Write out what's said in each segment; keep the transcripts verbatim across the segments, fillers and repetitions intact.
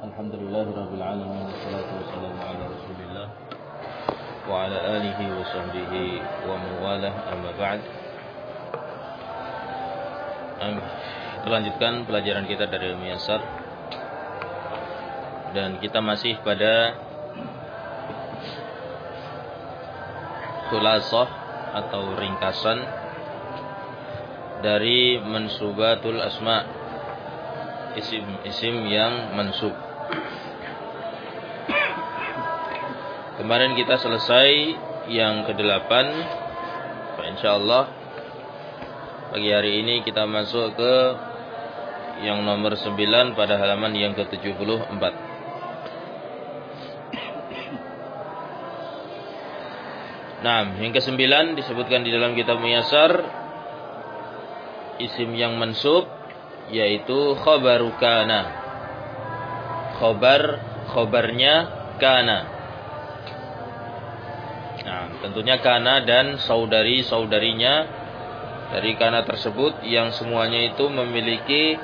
Alhamdulillahirabbil alamin wassalatu wassalamu ala Rasulillah wa ala alihi wa sahbihi wa mawalah amma ba'd. Kita lanjutkan pelajaran kita dari Al-Muyassar dan kita masih pada khulasah atau ringkasan dari mansubatul asma, isim-isim yang mansub. Kemarin kita selesai yang kedelapan. Insyaallah pagi hari ini kita masuk ke yang nomor sembilan pada halaman yang ke tujuh puluh empat. Nah, yang kesembilan disebutkan di dalam kitab Muyassar isim yang mansub yaitu khabaru kana. Khabar khabarnya kana. Nah, tentunya kana dan saudari-saudarinya dari kana tersebut yang semuanya itu memiliki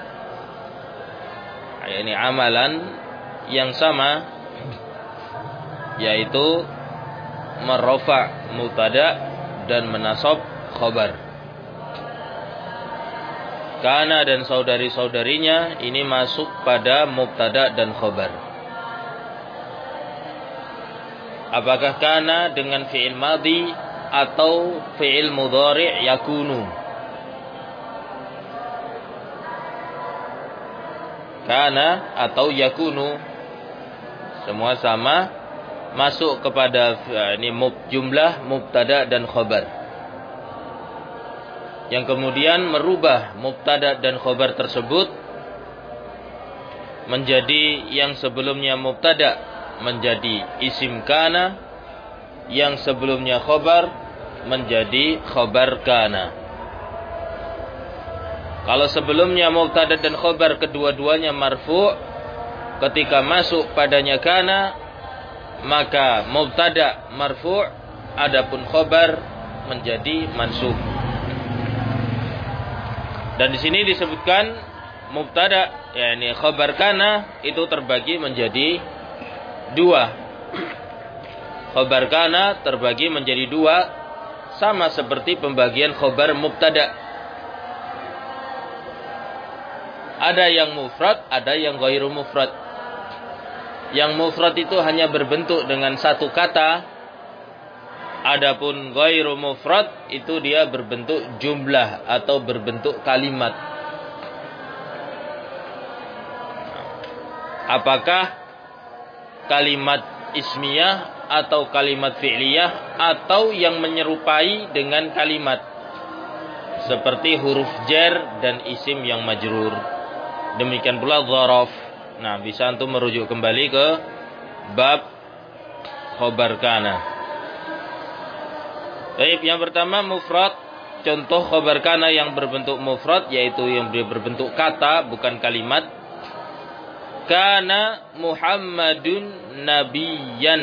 ini amalan yang sama, yaitu merafa mubtada dan menasab khabar. Kana dan saudari-saudarinya ini masuk pada mubtada dan khabar. Apakah kana dengan fi'il madhi atau fi'il mudhari' yakunu? Kana atau yakunu semua sama masuk kepada ini jumlah mubtada dan khabar, yang kemudian merubah mubtada dan khabar tersebut menjadi yang sebelumnya mubtada menjadi isim kana, yang sebelumnya khabar menjadi khabar kana. Kalau sebelumnya mubtada dan khabar kedua-duanya marfu', ketika masuk padanya kana maka mubtada marfu', adapun khabar menjadi mansub. Dan di sini disebutkan mubtada, yakni khabar kana itu terbagi menjadi dua. Khabar kana terbagi menjadi dua, sama seperti pembagian khabar mubtada. Ada yang mufrad, ada yang ghairu mufrad. Yang mufrad itu hanya berbentuk dengan satu kata. Adapun ghairu mufrad itu dia berbentuk jumlah atau berbentuk kalimat. Apakah kalimat ismiyah atau kalimat fi'liyah atau yang menyerupai dengan kalimat, seperti huruf jar dan isim yang majrur. Demikian pula dzaraf. Nah, bisa antum merujuk kembali ke bab khabar kana. Baik, yang pertama mufrad. Contoh khabar kana yang berbentuk mufrad yaitu yang berbentuk kata bukan kalimat. Kana Muhammadun nabiyyan.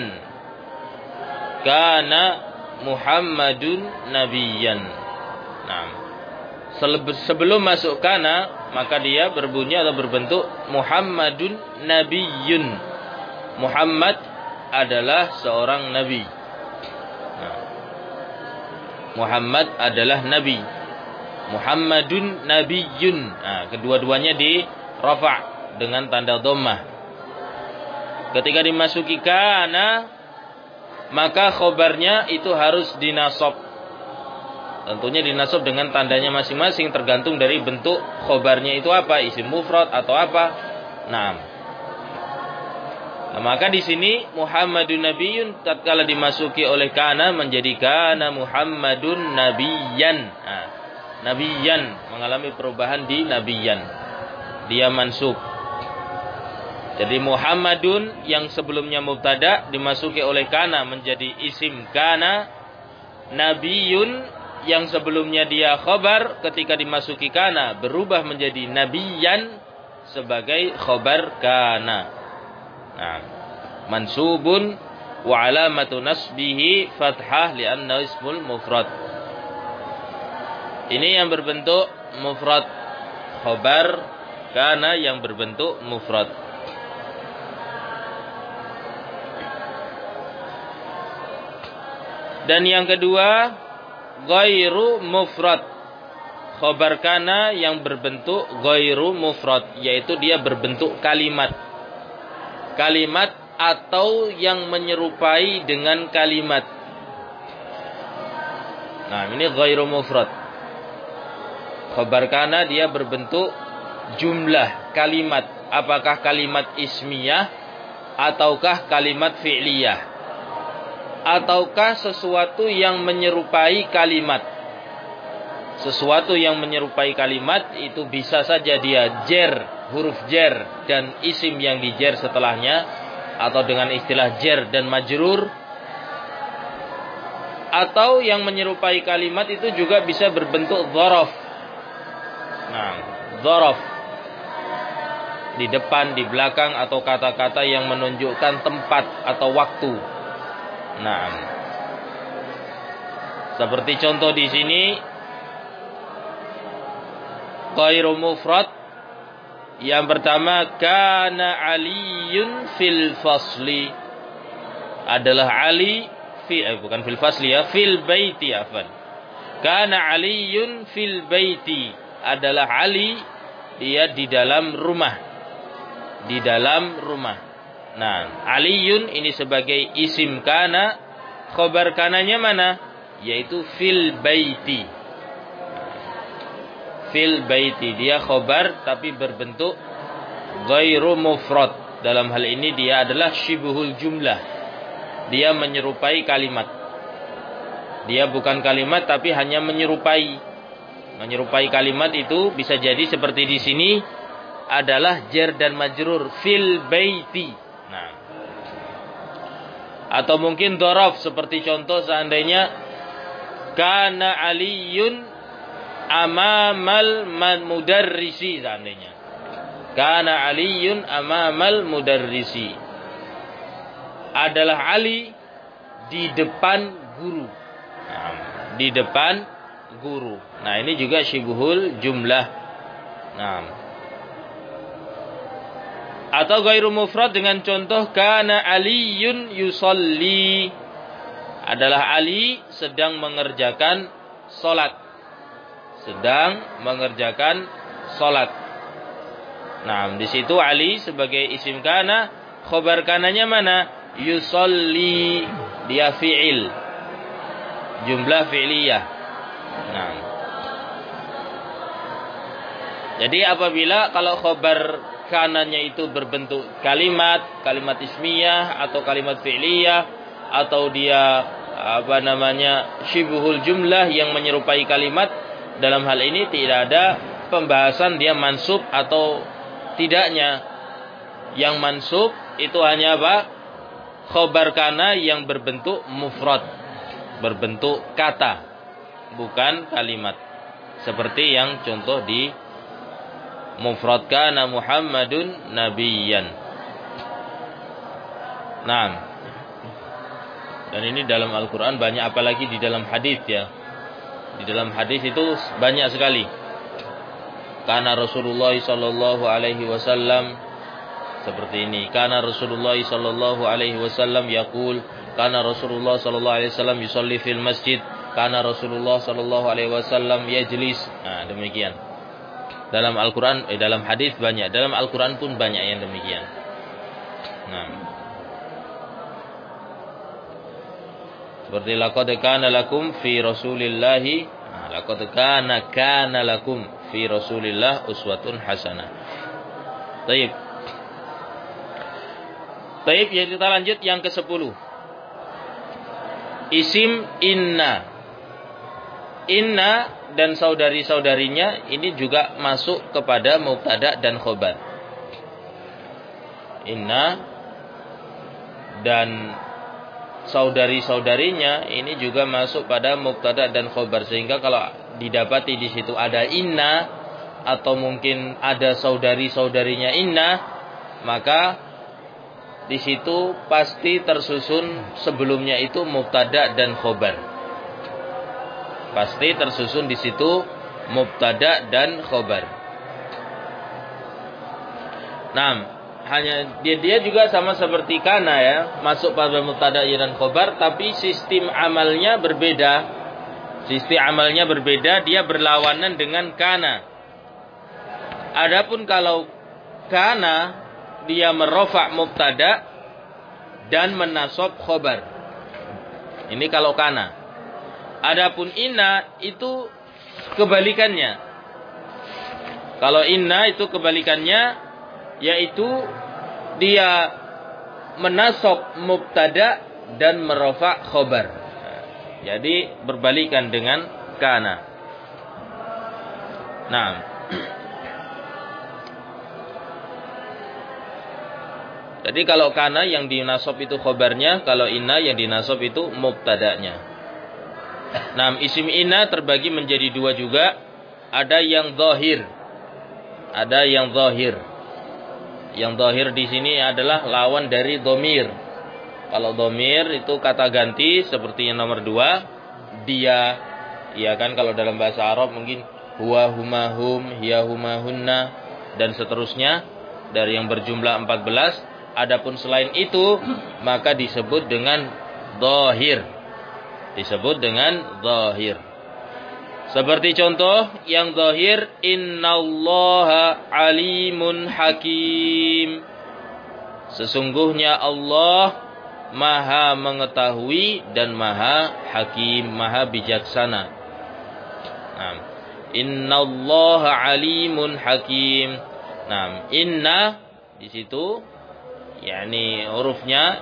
Kana Muhammadun nabiyyan. Nah, sebelum masuk kana maka dia berbunyi atau berbentuk Muhammadun nabiyyun. Muhammad adalah seorang nabi. Nah, Muhammad adalah nabi. Muhammadun nabiyyun. Nah, kedua-duanya di rafa' dengan tanda dhammah. Ketika dimasuki kana maka khobarnya itu harus dinasab. Tentunya dinasab dengan tandanya masing-masing tergantung dari bentuk khobarnya itu apa, isim mufrad atau apa. Nah, nah maka di sini Muhammadun nabiyyun tatkala dimasuki oleh kana menjadi kana Muhammadun nabiyyan. Nah, nabiyyan mengalami perubahan di nabiyyan. Dia mansub. Jadi Muhammadun yang sebelumnya mubtada dimasuki oleh kana menjadi isim kana. Nabiyyun yang sebelumnya dia khabar ketika dimasuki kana berubah menjadi nabiyyan sebagai khabar kana. Nah, mansubun wa alamatu nasbihi fathah li'anna ismul mufrad. Ini yang berbentuk mufrad, khabar kana yang berbentuk mufrad. Dan yang kedua, ghairu mufrad. Khobar kana yang berbentuk ghairu mufrad, yaitu dia berbentuk kalimat. Kalimat atau yang menyerupai dengan kalimat. Nah, ini ghairu mufrad. Khobar kana dia berbentuk jumlah kalimat. Apakah kalimat ismiyah ataukah kalimat fi'liyah? Ataukah sesuatu yang menyerupai kalimat? Sesuatu yang menyerupai kalimat itu bisa saja dia jer, huruf jer dan isim yang dijer setelahnya, atau dengan istilah jer dan majrur. Atau yang menyerupai kalimat itu juga bisa berbentuk dzaraf. Nah, dzaraf di depan, di belakang, atau kata-kata yang menunjukkan tempat atau waktu. Nah, seperti contoh di sini, ghairu mufrad. Yang pertama, kana Aliyun fil fasli. Adalah Ali fi eh, bukan fil fasli ya, fil baiti afan. Kana Aliyun fil baiti. Adalah Ali, dia di dalam rumah. Di dalam rumah. Nah, Aliyun ini sebagai isim kana, khobar kananya mana? Yaitu fil baiti. Fil baiti, dia khobar tapi berbentuk ghairu mufrad. Dalam hal ini dia adalah syibhul jumlah. Dia menyerupai kalimat. Dia bukan kalimat tapi hanya menyerupai. Menyerupai kalimat itu bisa jadi seperti di sini adalah jar dan majrur fil baiti. Nah, atau mungkin dzaraf seperti contoh seandainya kana Aliyun amamal mudarrisi, seandainya kana Aliyun amamal mudarrisi, adalah Ali di depan guru. Nah, di depan guru. Nah, ini juga syibhul jumlah. Nah, atau ghairu mufrad dengan contoh kana Aliyun yusalli. Adalah Ali sedang mengerjakan salat. Sedang mengerjakan salat. Nah, di situ Ali sebagai isim kana, khobar kananya mana? Yusalli, dia fi'il. Jumlah fi'liyah. Nah. Jadi apabila kalau khobar kananya itu berbentuk kalimat, kalimat ismiyah atau kalimat fi'liyah, atau dia apa namanya syibhul jumlah yang menyerupai kalimat, dalam hal ini tidak ada pembahasan dia mansub atau tidaknya. Yang mansub itu hanya apa? Khobar kana yang berbentuk mufrad, berbentuk kata, bukan kalimat. Seperti yang contoh di mufrad kana Muhammadun nabiyyan. Nah, dan ini dalam Al-Quran banyak, apalagi di dalam hadis ya. Di dalam hadis itu banyak sekali. Kana Rasulullah sallallahu alaihi wasallam seperti ini. Kana Rasulullah sallallahu alaihi wasallam yaqul, kana Rasulullah sallallahu alaihi wasallam yusalli fil masjid, kana Rasulullah sallallahu alaihi wasallam yajlis. Nah, demikian. Dalam Al-Quran, eh, dalam hadis banyak, dalam Al-Quran pun banyak yang demikian. Nah, seperti laqad kana lakum fi Rasulillahi, nah, laqad kana kana lakum fi Rasulillah uswatun hasanah. Baik. Baik, ya kita lanjut yang kesepuluh. Isim inna. Inna dan saudari-saudarinya ini juga masuk kepada mubtada dan khobar. Inna dan saudari-saudarinya ini juga masuk pada mubtada dan khobar, sehingga kalau didapati di situ ada inna atau mungkin ada saudari-saudarinya inna, maka di situ pasti tersusun sebelumnya itu mubtada dan khobar. Pasti tersusun di situ mubtada dan khobar. Nah, hanya dia dia juga sama seperti kana ya, masuk pada mubtada dan khobar, tapi sistem amalnya berbeda. Sistem amalnya berbeda, dia berlawanan dengan kana. Adapun kalau kana, dia merofa' mubtada dan menasab khobar. Ini kalau kana. Adapun inna itu kebalikannya. Kalau inna itu kebalikannya, yaitu dia menasab mubtada dan merofa' khobar. Jadi berbalikan dengan kana. Nah, jadi kalau kana yang dinasab itu khobarnya, kalau inna yang dinasab itu mubtadanya. Nah, isim inna terbagi menjadi dua juga. Ada yang zahir, ada yang zahir. Yang zahir di sini adalah lawan dari dhamir. Kalau dhamir itu kata ganti seperti yang nomor dua, dia, ya kan, kalau dalam bahasa Arab mungkin huwa, huma, hum, hiya, huma, hunna, dan seterusnya dari yang berjumlah empat belas. Adapun selain itu maka disebut dengan zahir. Disebut dengan zahir. Seperti contoh yang zahir, innallaha alimun hakim. Sesungguhnya Allah maha mengetahui dan maha hakim, maha bijaksana. Nah, innallaha alimun hakim. Nah, inna di situ yakni hurufnya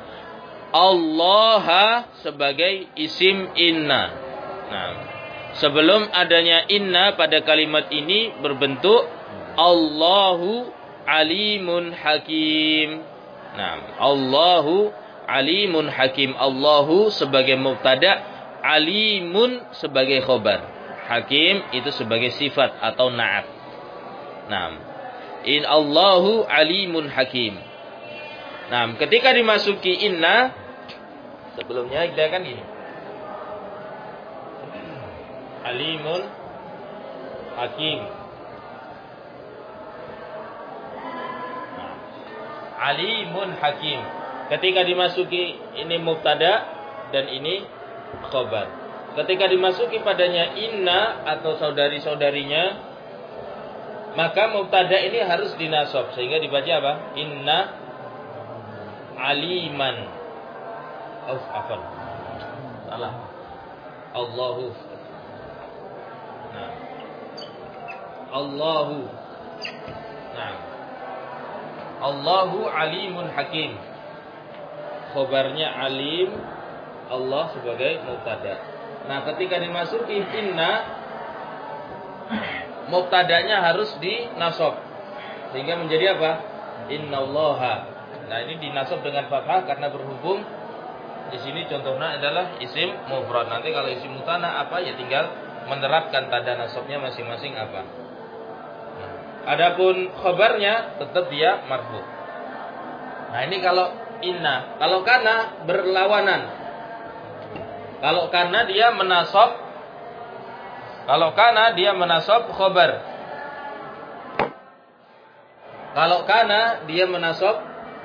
Allah sebagai isim inna. Nah, sebelum adanya inna pada kalimat ini berbentuk Allahu alimun hakim. Nah, Allahu alimun hakim. Allahu sebagai mubtada, alimun sebagai khobar. Hakim itu sebagai sifat atau na'at. Nah, in Allahu alimun hakim. Nah, ketika dimasuki inna, sebelumnya kita kan gini. Alimun hakim. Nah, alimun hakim. Ketika dimasuki ini mubtada dan ini khobar. Ketika dimasuki padanya inna atau saudari-saudarinya, maka mubtada ini harus dinasab sehingga dibaca apa? Inna aliman. Oh, afan. Salah. Allahu. Nah. Allahu. Nah. Allahu alimun hakim. Khobarnya alim, Allah sebagai mubtada. Nah, ketika dimasuki inna, mubtadanya harus dinasab sehingga menjadi apa? Innallaha. Nah, ini dinasab dengan fathah karena berhubung di sini contohnya adalah isim mufrad. Nanti kalau isim mutana apa ya tinggal menerapkan tanda nasabnya masing-masing apa. Nah, adapun khabarnya tetap dia marfu. Nah, ini kalau inna. Kalau kana berlawanan. Kalau kana dia menasab Kalau kana dia menasab khabar. Kalau kana dia menasab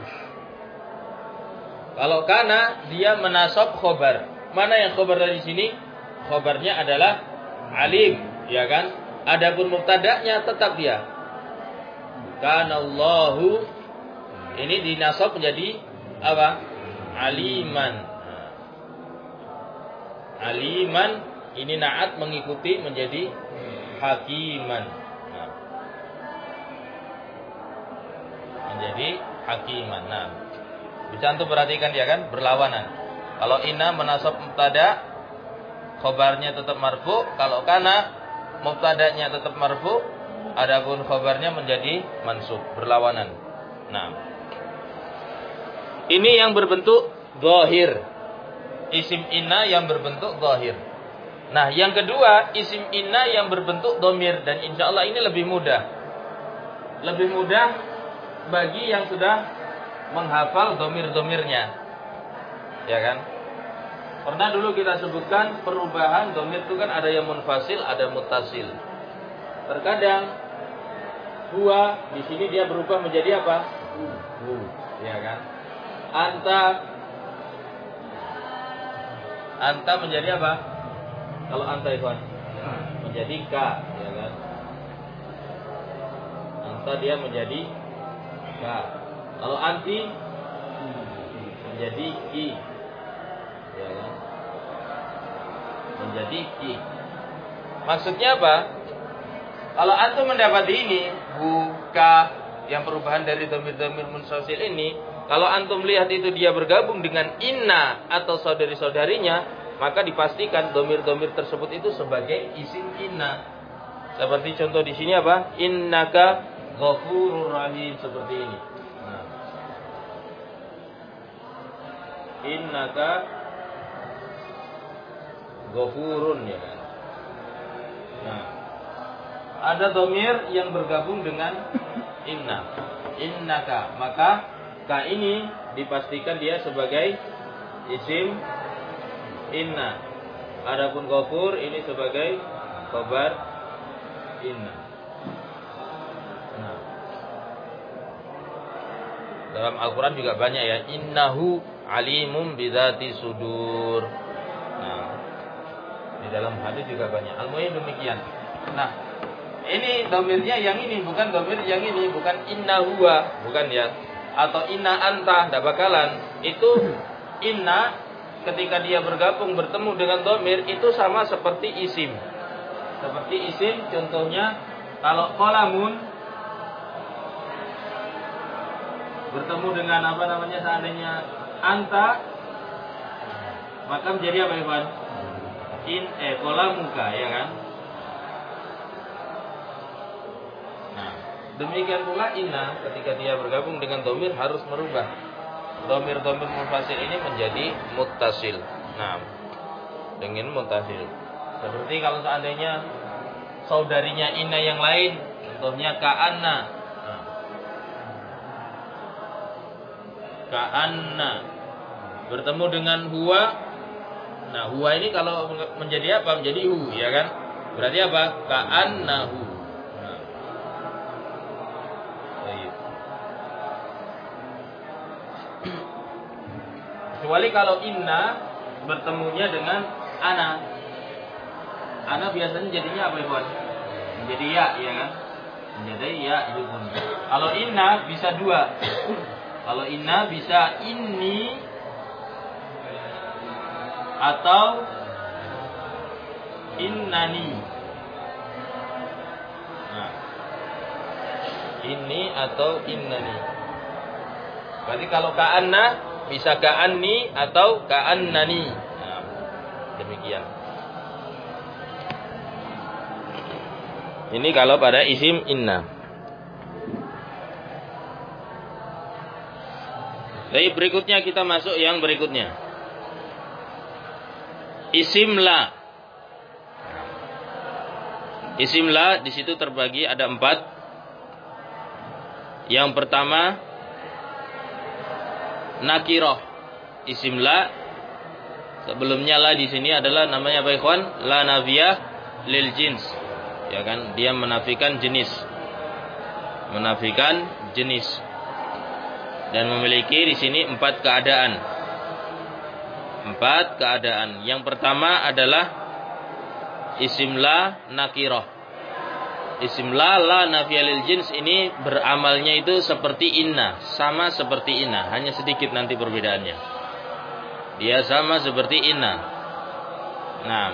Kalau kana dia menasab khabar. Mana yang khabar dari sini? Khabarnya adalah alim, ya kan? Adapun mubtada'nya tetap dia. Kana Allahu, ini dinasab menjadi apa? Aliman. Aliman ini na'at mengikuti menjadi hakiman. Nah. Menjadi hakiman. Nah, bisa antum perhatikan dia kan berlawanan. Kalau inna menasab mubtada, khobarnya tetap marfu. Kalau kana mubtadanya tetap marfu, adapun khobarnya menjadi mansub, berlawanan. Nah, ini yang berbentuk zahir. Isim inna yang berbentuk zahir. Nah, yang kedua, isim inna yang berbentuk dhamir, dan insya Allah ini lebih mudah. Lebih mudah bagi yang sudah menghafal dhamir-dhamirnya. Ya kan? Pernah dulu kita sebutkan perubahan dhamir itu kan ada yang munfasil, ada muttasil. Terkadang huwa di sini dia berubah menjadi apa? hu, ya kan? Anta, anta menjadi apa? Kalau anta itu menjadi ka, ya kan? Anta dia menjadi ka. Kalau anti menjadi i, ya kan? Menjadi i. Maksudnya apa? Kalau antum mendapati ini hu, ka, yang perubahan dari dhamir-dhamir munfasil ini, kalau antum lihat itu dia bergabung dengan inna atau saudari-saudarinya, maka dipastikan dhamir-dhamir tersebut itu sebagai isim inna. Seperti contoh di sini apa? Innaka ghafurur rahim, seperti ini. Nah. Innaka ghafurun, ya kan? Nah, ada dhamir yang bergabung dengan inna, innaka, maka ka ini dipastikan dia sebagai isim inna. Adapun ghafur ini sebagai khabar inna. Nah, dalam Al-Quran juga banyak ya, innahu alimum bidzati sudur. Nah, di dalam hadis juga banyak. Al-Mu'in demikian. Nah, ini dhamirnya yang ini, bukan dhamir yang ini, bukan inna huwa, bukan ya. Atau inna anta, tidak bakalan. Itu inna ketika dia bergabung bertemu dengan dhamir itu sama seperti isim. Seperti isim, contohnya kalau qalamun bertemu dengan apa namanya seandainya anta, maka menjadi apa Iwan? In eh qalamuka, ya kan? Nah, demikian pula inna ketika dia bergabung dengan dhamir harus merubah dhamir-dhamir munfasil ini menjadi muttasil. Nah, dengan muttasil. Seperti kalau seandainya saudarinya inna yang lain, contohnya ka'anna. Nah, ka'anna bertemu dengan huwa. Nah, huwa ini kalau menjadi apa? Menjadi hu, ya kan? Berarti apa? Ka'annahu. Nah. Baik. Kecuali kalau inna bertemunya dengan ana. Ana biasanya jadinya apa, Ibu? Menjadi ya, ya kan? Menjadi ya, itu pun. Kalau inna bisa dua. Kalau inna bisa inni atau innani. Nah, ini atau innani. Berarti kalau ka'anna bisa ka'anni atau ka'annani. Nah, demikian. Ini kalau pada isim inna. Jadi berikutnya kita masuk yang berikutnya. Isim la. Isim la di situ terbagi ada empat. Yang pertama nakiroh. Isim la sebelumnya la di sini adalah namanya apa ikhwan? La nafiyah lil jins. Ya kan? Dia menafikan jenis. Menafikan jenis. Dan memiliki di sini empat keadaan. Empat keadaan. Yang pertama adalah isim la nakiroh. Isim la la nafiyalil jins ini beramalnya itu seperti inna, sama seperti inna, hanya sedikit nanti perbedaannya. Dia sama seperti inna. Nah,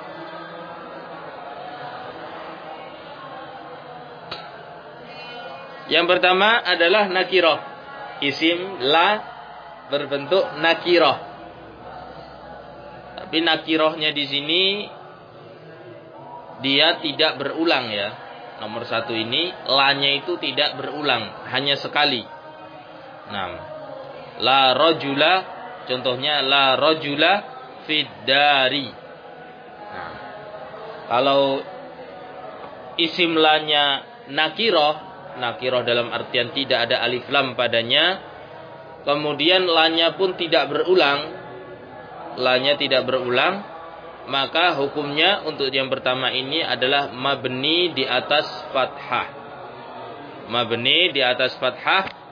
yang pertama adalah nakiroh. Isim la berbentuk nakiroh. Tapi nakirohnya di sini dia tidak berulang ya. Nomor satu ini la-nya itu tidak berulang, hanya sekali. Nah, la rajula, contohnya la rajula fid dari. Nah, kalau isim la-nya nakiroh, nakiroh dalam artian tidak ada alif lam padanya, kemudian la-nya pun tidak berulang, la-nya tidak berulang, maka hukumnya untuk yang pertama ini adalah mabni di atas fathah. Mabni di atas fathah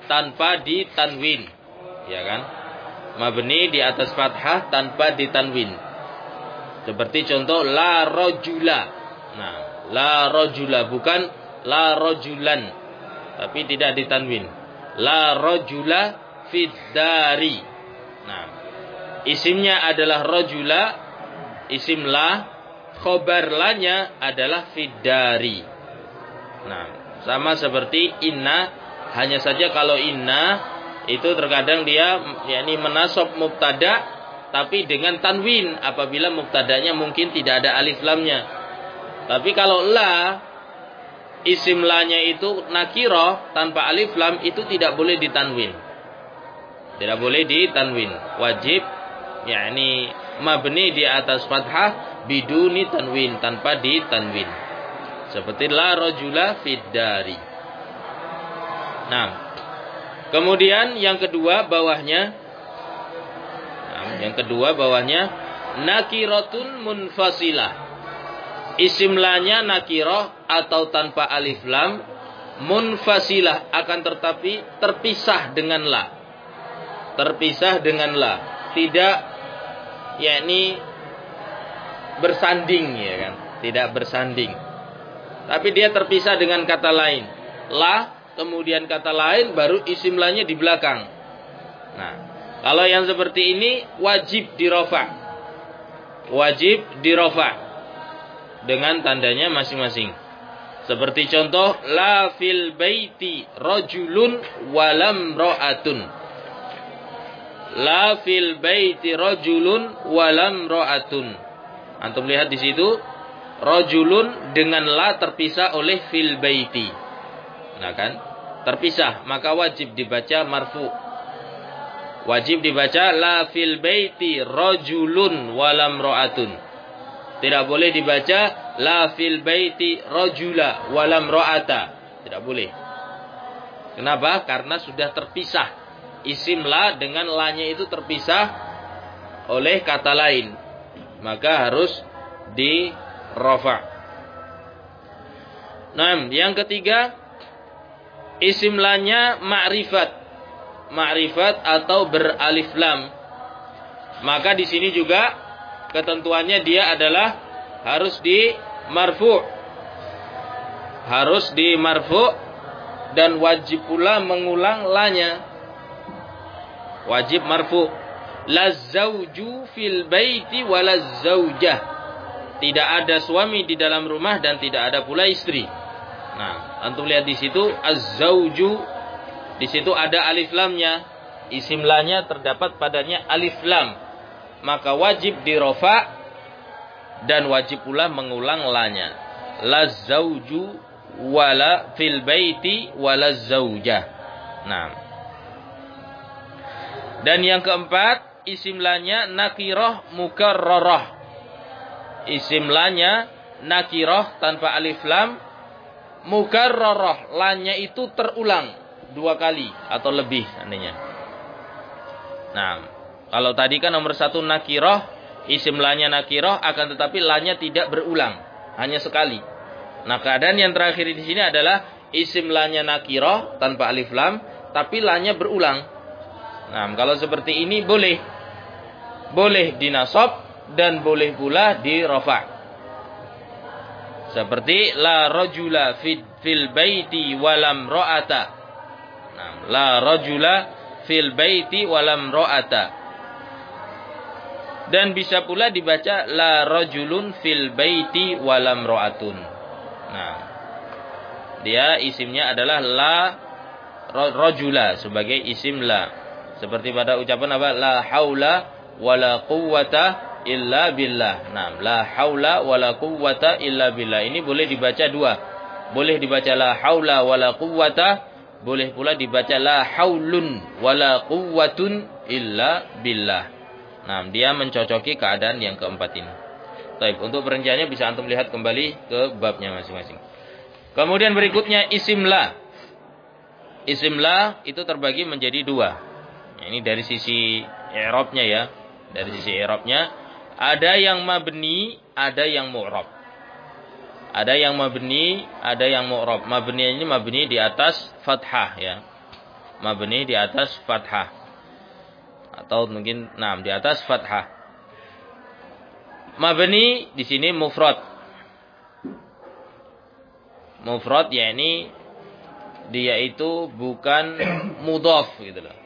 tanpa ditanwin. Ya kan? Mabni di atas fathah tanpa ditanwin. Seperti contoh la rajula. Nah, la rajula bukan la rajulan, tapi tidak ditanwin. La rajula fid dari. Nah, isimnya adalah rajula, isim la, khobar lanya adalah fid dari. Nah, sama seperti inna, hanya saja kalau inna itu terkadang dia yakni menasab mubtada tapi dengan tanwin apabila mubtadanya mungkin tidak ada alif lamnya. Tapi kalau la, isim lanya itu nakirah tanpa alif lam, itu tidak boleh ditanwin. Tidak boleh ditanwin. Wajib yakni mabni di atas fathah biduni tanwin, tanpa ditanwin. Seperti la rajula fid dari. Nah, kemudian yang kedua bawahnya, nah, yang kedua bawahnya nakiratun munfasilah. Isim lanya nakirah atau tanpa alif lam, munfasilah akan tetapi terpisah dengan la. Terpisah dengan la, tidak yakni bersanding, ya kan? Tidak bersanding. Tapi dia terpisah dengan kata lain. La, kemudian kata lain, baru isim lanya di belakang. Nah, kalau yang seperti ini wajib dirofa. Wajib dirofa dengan tandanya masing-masing. Seperti contoh la fil baiti rajulun walam ra'atun. La fil baiti rajulun walam ra'atun. Antum lihat di situ rajulun dengan la terpisah oleh fil baiti. Nah kan? Terpisah, maka wajib dibaca marfu. Wajib dibaca la fil baiti rajulun walam ra'atun. Tidak boleh dibaca la fil baiti rajula walam ra'ata. Tidak boleh. Kenapa? Karena sudah terpisah. Isim la dengan la-nya itu terpisah oleh kata lain. Maka harus di rafa. Nah, yang ketiga, isim lanya ma'rifat. Ma'rifat atau beralif lam. Maka di sini juga ketentuannya dia adalah harus di marfu. Harus di marfu dan wajib pula mengulang lanya. Wajib marfu. La zauju fil baiti wala zaujah. Tidak ada suami di dalam rumah dan tidak ada pula istri. Nah, antum lihat di situ az-zauju, di situ ada alif lamnya. Isim lanya terdapat padanya alif lam. Maka wajib dirofa dan wajib pula mengulang lanya. La zauju wala fil baiti wala zaujah. Nah. Dan yang keempat, isim lanya nakirah mukarrarah. Isim lanya nakirah tanpa alif lam, mukarrarah, lanya itu terulang dua kali atau lebih seandainya. Nah, kalau tadi kan nomor satu nakirah, isim lanya nakirah, akan tetapi lanya tidak berulang, hanya sekali. Nah, keadaan yang terakhir di sini adalah isim lanya nakirah tanpa alif lam, tapi lanya berulang. Nah, kalau seperti ini boleh, boleh dinasab dan boleh pula dirafa. Seperti la rajula fil, fil baiti walam ra'ata. Nah, la rajula fil baiti walam ra'ata. Dan bisa pula dibaca la rajulun fil baiti walam ra'atun. Nah, dia isimnya adalah la rajula sebagai isim la. Seperti pada ucapan apa? La haula wala quwwata illa billah. Nah, la haula wala quwwata illa billah. Ini boleh dibaca dua. Boleh dibaca la haula wala quwwata, boleh pula dibaca la haulun wala quwwatun illa billah. Nah, dia mencocoki keadaan yang keempat ini. Baik, untuk perinciannya bisa antum lihat kembali ke babnya masing-masing. Kemudian berikutnya isim la. Isim la itu terbagi menjadi dua. Nah, ini dari sisi i'rabnya ya. Dari sisi i'rabnya ada yang mabni, ada yang mu'rab. Ada yang mabni, ada yang mu'rab. Mabni ini mabni di atas fathah ya. mabni di atas fathah. Atau mungkin enam di atas fathah. Mabni di sini mufrad. Mufrad yakni dia itu bukan mudhaf gitu loh.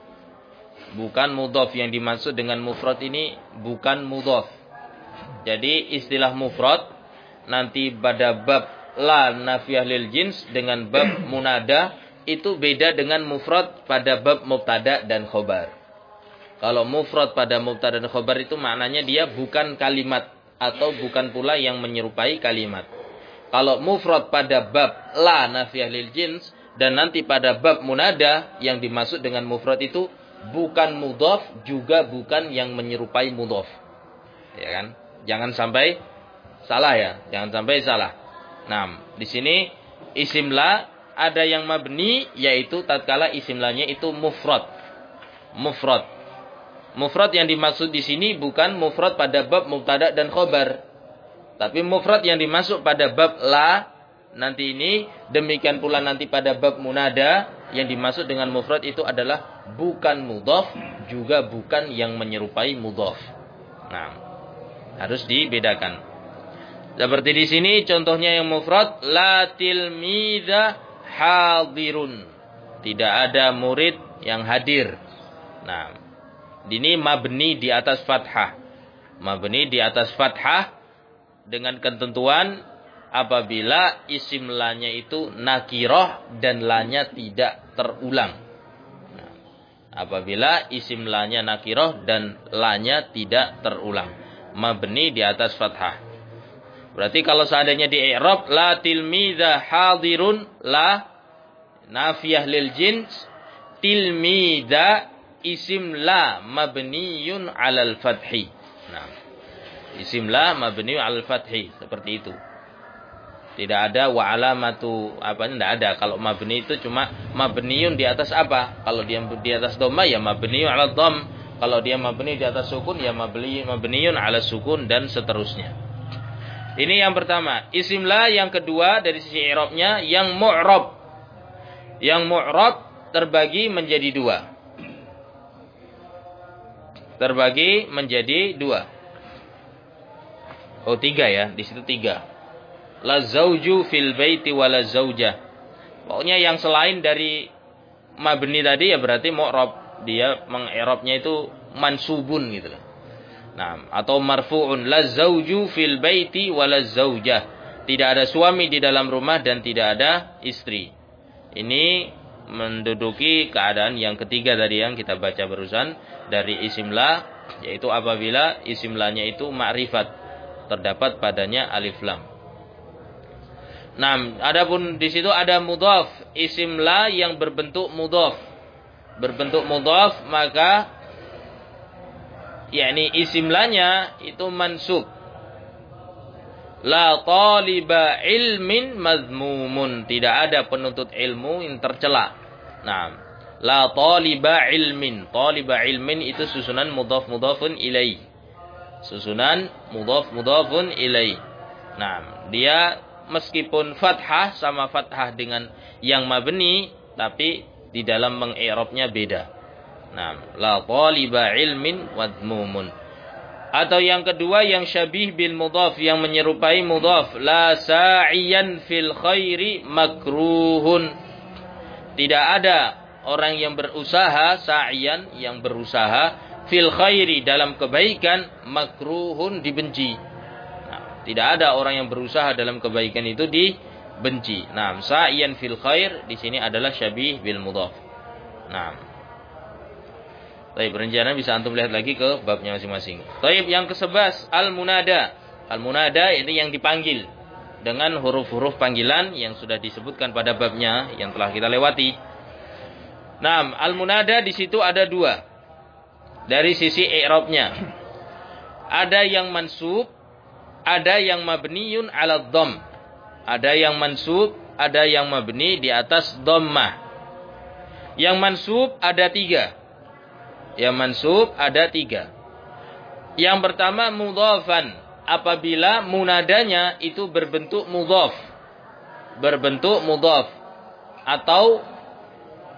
Bukan mudhaf, yang dimaksud dengan mufrad ini bukan mudhaf. Jadi istilah mufrad nanti pada bab la nafiyah lil jins dengan bab munada itu beda dengan mufrad pada bab mubtada dan khobar. Kalau mufrad pada mubtada dan khobar itu maknanya dia bukan kalimat atau bukan pula yang menyerupai kalimat. Kalau mufrad pada bab la nafiyah lil jins dan nanti pada bab munada yang dimaksud dengan mufrad itu bukan mudhaf juga bukan yang menyerupai mudhaf. Ya kan? Jangan sampai salah ya, jangan sampai salah. Nah, di sini isim la ada yang mabni yaitu tatkala isim lanya itu mufrad. Mufrad. Mufrad yang dimaksud di sini bukan mufrad pada bab mubtada dan khobar. Tapi mufrad yang dimaksud pada bab la nanti ini, demikian pula nanti pada bab munada yang dimaksud dengan mufrad itu adalah bukan mudhaf juga bukan yang menyerupai mudhaf. Nah, harus dibedakan. Seperti di sini contohnya yang mufrad la tilmidha hadirun. Tidak ada murid yang hadir. Nah, ini mabni di atas fathah. Mabni di atas fathah dengan ketentuan apabila isim lanya itu nakirah dan lanya tidak terulang. Nah, apabila isim lanya nakirah dan lanya tidak terulang. Mabni di atas fathah. Berarti kalau seandainya di i'rab la tilmidha hadirun, la nafiyah lil jins, tilmidha isim la mabniyun alal fathi. Nah, isim la mabniyun alal fathi, seperti itu. Tidak ada wa alamatu apanya, tidak ada. Kalau mabni itu cuma mabniyun di atas apa? Kalau dia di atas dhamma ya mabniyun ala dhamm. Kalau dia mabni di atas sukun ya mabni mabniyun ala sukun dan seterusnya. Ini yang pertama. Isim la yang kedua dari sisi i'rabnya yang mu'rab. Yang mu'rab terbagi menjadi dua. Terbagi menjadi dua. Oh, tiga ya, di situ tiga. La zauju fil baiti wala zaujah. Pokoknya yang selain dari mabni tadi ya berarti mu'rab. Dia mengi'rabnya itu mansubun gitu. Nah, atau marfu'un. La zauju fil baiti wala zaujah. Tidak ada suami di dalam rumah dan tidak ada istri. Ini menduduki keadaan yang ketiga tadi yang kita baca barusan dari isim la, yaitu apabila isim la-nya itu ma'rifat, terdapat padanya alif lam. Nah, adapun di situ ada mudhaf, isim la yang berbentuk mudhaf. Berbentuk mudhaf maka yakni isim la-nya itu mansub. La taliba ilmin mazmumun, tidak ada penuntut ilmu yang tercela. Nah, la taliba ilmin, taliba ilmin itu susunan mudhaf mudhafun ilaih. Susunan mudhaf mudhafun ilaih. Nah, dia meskipun fathah sama fathah dengan yang mabni, tapi di dalam mengi'rabnya beda. Nah, la taliba ilmin wadmumun. Atau yang kedua yang syabih bil mudhaf, yang menyerupai mudhaf, la sa'iyan fil khairi makruhun. Tidak ada orang yang berusaha, sa'iyan yang berusaha, fil khairi dalam kebaikan, makruhun dibenci. Nah, tidak ada orang yang berusaha dalam kebaikan itu dibenci. Nah, sa'iyan fil khair di sini adalah syabih bil mudhaf. Nah, Taib, berencana bisa antum lihat lagi ke babnya masing-masing. Taib, yang kesebelas al-munada. Al-munada ini yang dipanggil dengan huruf-huruf panggilan yang sudah disebutkan pada babnya yang telah kita lewati. Nah, al-munada di situ ada dua. Dari sisi i'rabnya. Ada yang mansub, ada yang mabniyun ala dhamm. Ada yang mansub, ada yang mabni di atas dhammah. Yang mansub ada tiga. Yang mansub ada tiga. Yang pertama mudhafan, apabila munadanya itu berbentuk mudhaf. Berbentuk mudhaf. Atau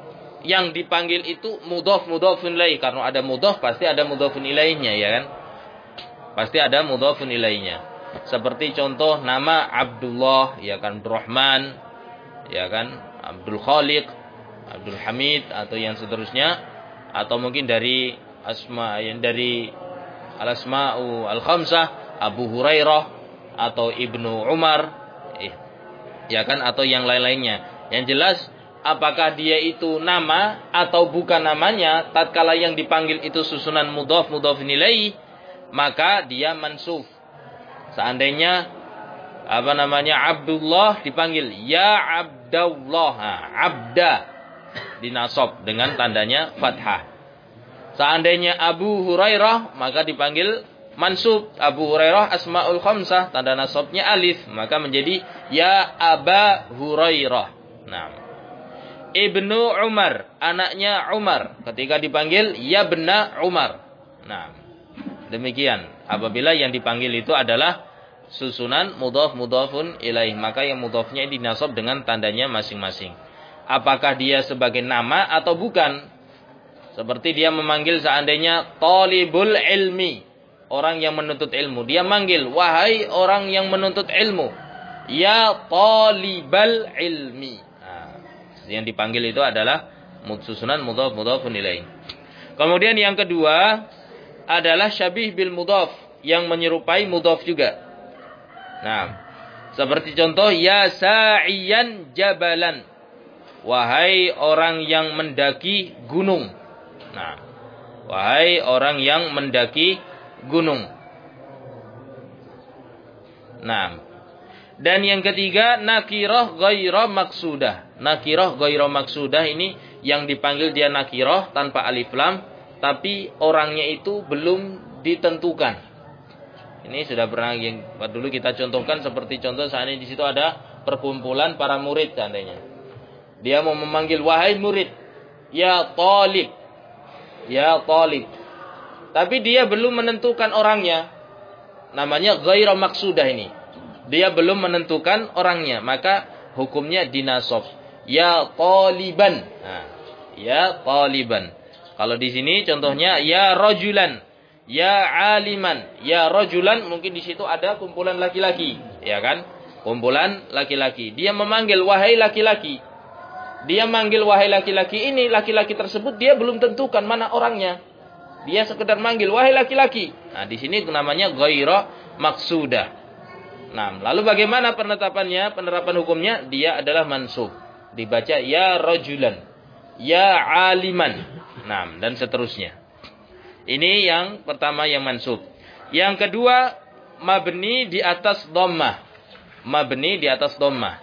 yang dipanggil itu mudhaf mudhafun ilaih. Karena ada mudhaf pasti ada mudhafun ilaihnya, ya kan? Pasti ada mudhafun ilaihnya. Seperti contoh nama Abdullah, ya kan, Rahman, ya kan, Abdul Khaliq, Abdul Hamid atau yang seterusnya, atau mungkin dari asma yang dari al-asma'u al-khamsah, Abu Hurairah atau Ibnu Umar, ya kan, atau yang lain-lainnya. Yang jelas apakah dia itu nama atau bukan namanya, tatkala yang dipanggil itu susunan mudhaf mudhafun ilaih, maka dia mansuf. Seandainya apa namanya Abdullah dipanggil ya Abdullah, nah, abda dinasab dengan tandanya fathah. Seandainya Abu Hurairah maka dipanggil mansub. Abu Hurairah asmaul khamsah, tanda nasabnya alif, maka menjadi ya Aba Hurairah. Nah, Ibnu Umar, anaknya Umar, ketika dipanggil ya Bna Umar. Nah, demikian. Apabila yang dipanggil itu adalah susunan mudhaf mudhafun ilaih, maka yang mudhafnya dinasab dengan tandanya masing-masing. Apakah dia sebagai nama atau bukan? Seperti dia memanggil seandainya talibul ilmi, orang yang menuntut ilmu. Dia manggil, wahai orang yang menuntut ilmu, ya talibal ilmi. Nah, yang dipanggil itu adalah susunan mudhaf mudhafun ilaih. Kemudian yang kedua adalah syabih bil mudhaf, yang menyerupai mudhaf juga. Nah, seperti contoh ya sa'iyan jabalan, wahai orang yang mendaki gunung. Nah, wahai orang yang mendaki gunung. Nah, dan yang ketiga nakirah ghaira maksudah. Nakirah ghaira maksudah ini yang dipanggil dia nakirah tanpa alif lam, tapi orangnya itu belum ditentukan. Ini sudah pernah yang dulu kita contohkan, seperti contoh seandainya di situ ada perkumpulan para murid seandainya. Dia mau memanggil wahai murid, ya talib, ya talib. Tapi dia belum menentukan orangnya. Namanya ghaira maksudah ini. Dia belum menentukan orangnya, maka hukumnya dinasab. Ya taliban. Nah, ya taliban. Kalau di sini contohnya ya rajulan, ya aliman, ya rajulan, mungkin di situ ada kumpulan laki-laki, ya kan? Kumpulan laki-laki. Dia memanggil wahai laki-laki. Dia manggil wahai laki-laki ini, laki-laki tersebut dia belum tentukan mana orangnya. Dia sekedar manggil wahai laki-laki. Nah, di sini namanya ghaira maksudah. Nah, lalu bagaimana penetapannya? Penerapan hukumnya dia adalah mansub. Dibaca ya rajulan, ya aliman. Nah, dan seterusnya. Ini yang pertama yang mansub. Yang kedua, mabni di atas dhammah. Mabni di atas dhammah.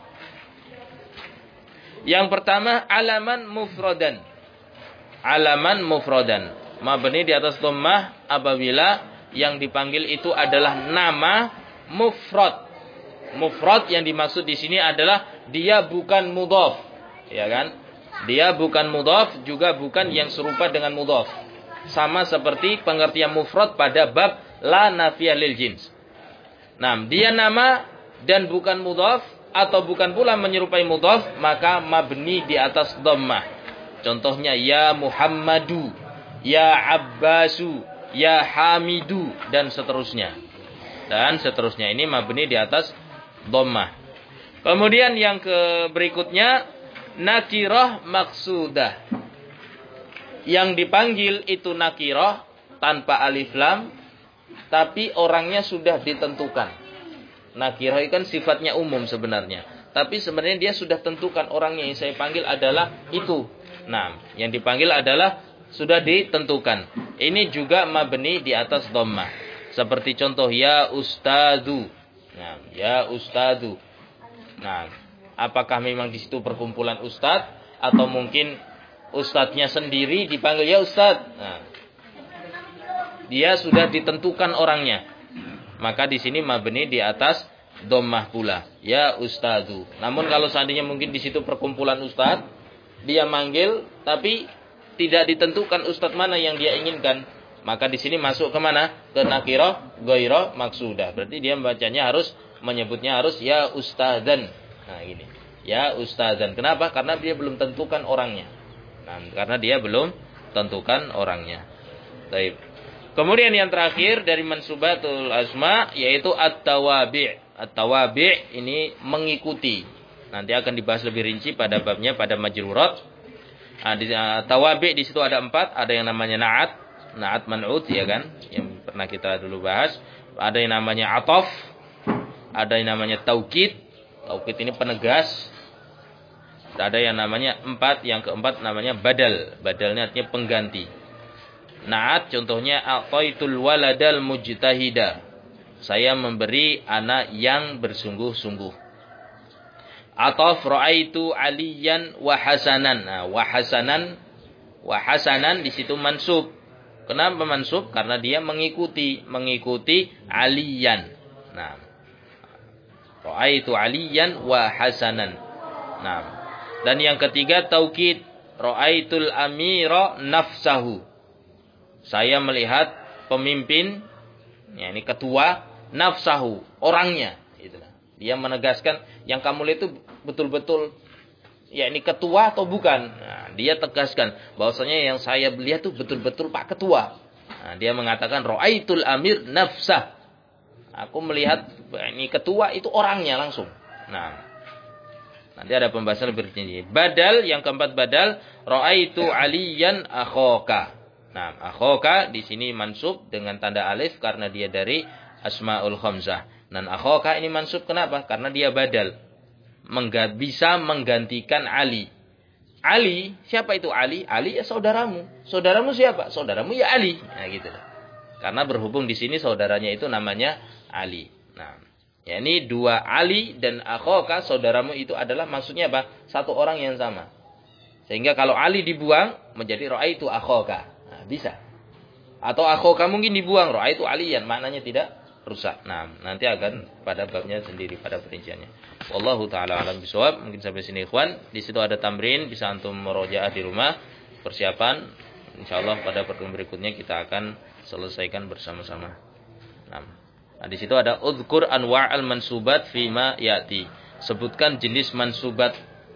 Yang pertama, alaman mufradan. Alaman mufradan. Mabni di atas dhammah apabila yang dipanggil itu adalah nama mufrad. Mufrad yang dimaksud di sini adalah dia bukan mudhaf, ya kan? Dia bukan mudhaf, juga bukan yang serupa dengan mudhaf. Sama seperti pengertian mufrad pada bab la nafiyah lil jins. Nah, dia nama dan bukan mudhaf atau bukan pula menyerupai mudhaf, maka mabni di atas dhammah. Contohnya ya Muhammadu, ya Abbasu, ya Hamidu, dan seterusnya. Dan seterusnya ini mabni di atas dhammah. Kemudian yang ke berikutnya nakirah maksudah. Yang dipanggil itu nakirah tanpa alif lam, tapi orangnya sudah ditentukan. Nakirah itu kan sifatnya umum sebenarnya, tapi sebenarnya dia sudah tentukan orangnya yang saya panggil adalah itu. Nah, yang dipanggil adalah sudah ditentukan. Ini juga mabni di atas dhammah. Seperti contoh ya ustadu. Nah, ya ustadu. Nah, apakah memang di situ perkumpulan ustadz atau mungkin ustadznya sendiri dipanggil ya ustadz? Nah, dia sudah ditentukan orangnya. Maka di sini mabni di atas dhammah pula, ya ustadu. Namun kalau seandainya mungkin di situ perkumpulan ustadz, dia manggil tapi tidak ditentukan ustadz mana yang dia inginkan, maka di sini masuk ke mana? Ke nakirah ghaira maksudah. Berarti dia membacanya harus menyebutnya harus ya ustadzan. Nah, gini. Ya ustadzan. Kenapa? Karena dia belum tentukan orangnya. Nah, karena dia belum tentukan orangnya. Baik. Kemudian yang terakhir dari mansubatul asma yaitu at-tawabi'. At-tawabi' ini mengikuti. Nanti akan dibahas lebih rinci pada babnya pada majrurat. Nah, di uh, tawabi' di situ ada empat, ada yang namanya na'at, na'at man'ut ya kan, yang pernah kita dulu bahas. Ada yang namanya ataf, ada yang namanya taukid. Taukid ini penegas. Ada yang namanya empat, yang keempat namanya badal. Badalnya artinya pengganti. Na'at contohnya a'taitul waladal mujtahida. Saya memberi anak yang bersungguh-sungguh. Ataf ra'aitu aliyan wa hasanan. Nah, wa hasanan wa hasanan di situ mansub. Kenapa mansub? Karena dia mengikuti, mengikuti aliyan. Nah, ra'aitu aliyan wa hasanan. Nah, dan yang ketiga taukid, ra'aitul amira nafsahu. Saya melihat pemimpin, ya ini ketua, nafsahu, orangnya. Itulah. Dia menegaskan yang kamu lihat itu betul-betul, ya ini ketua atau bukan. Nah, dia tegaskan bahwasanya yang saya lihat itu betul-betul Pak Ketua. Nah, dia mengatakan ra'aitul amir nafsah. Aku melihat ini ketua itu orangnya langsung. Nah, nanti ada pembahasan lebih rinci. Badal yang keempat badal ra'aitu aliyan akhaka. Nah, akhaka di sini mansub dengan tanda alif karena dia dari asmaul khamsah. Dan akhaka ini mansub kenapa? Karena dia badal. Mengga, bisa menggantikan Ali. Ali, siapa itu Ali? Ali ya saudaramu. Saudaramu siapa? Saudaramu ya Ali. Nah, gitu. Karena berhubung di sini saudaranya itu namanya Ali. Nah, ya ini dua Ali dan akhaka saudaramu itu adalah maksudnya apa? Satu orang yang sama. Sehingga kalau Ali dibuang menjadi ra'aitu akhaka. Nah, bisa. Atau akhaka mungkin dibuang ra'aitu aliyan, maknanya tidak rusak. Nah, nanti akan pada babnya sendiri pada perinciannya. Wallahu taala alam bisawab. Mungkin sampai sini ikhwan. Di situ ada tamrin, bisa antum murojaah di rumah. Persiapan insyaallah pada pertemuan berikutnya kita akan selesaikan bersama-sama. Nah, nah di situ ada udzkur anwa'al mansubat fima yati. Sebutkan jenis mansubat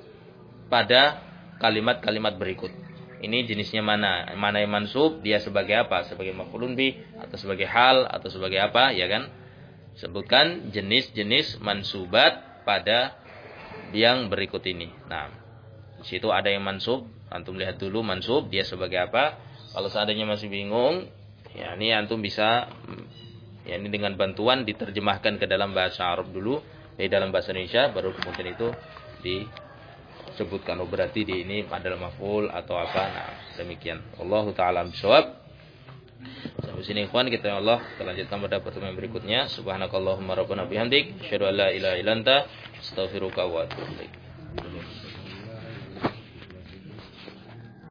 pada kalimat-kalimat berikut. Ini jenisnya mana? Mana yang mansub? Dia sebagai apa? Sebagai maf'ulun bi atau sebagai hal atau sebagai apa? Ya kan? Sebutkan jenis-jenis mansubat pada yang berikut ini. Nah, di situ ada yang mansub. Antum lihat dulu mansub dia sebagai apa? Kalau seandainya masih bingung, ya ini antum bisa, ya ini dengan bantuan diterjemahkan ke dalam bahasa Arab dulu, di dalam bahasa Indonesia, baru kemudian itu di sebutkan. Oh berarti di ini adalah maf'ul atau apa. Nah, demikian. Wallahu taala bisawab. Sampai sini ikhwan kita ya Allah, kita lanjutkan pada pertemuan berikutnya. Subhanakallahumma rabbana bihamdik, asyhadu an la ilaha illa anta, astaghfiruka wa atubu ilaik.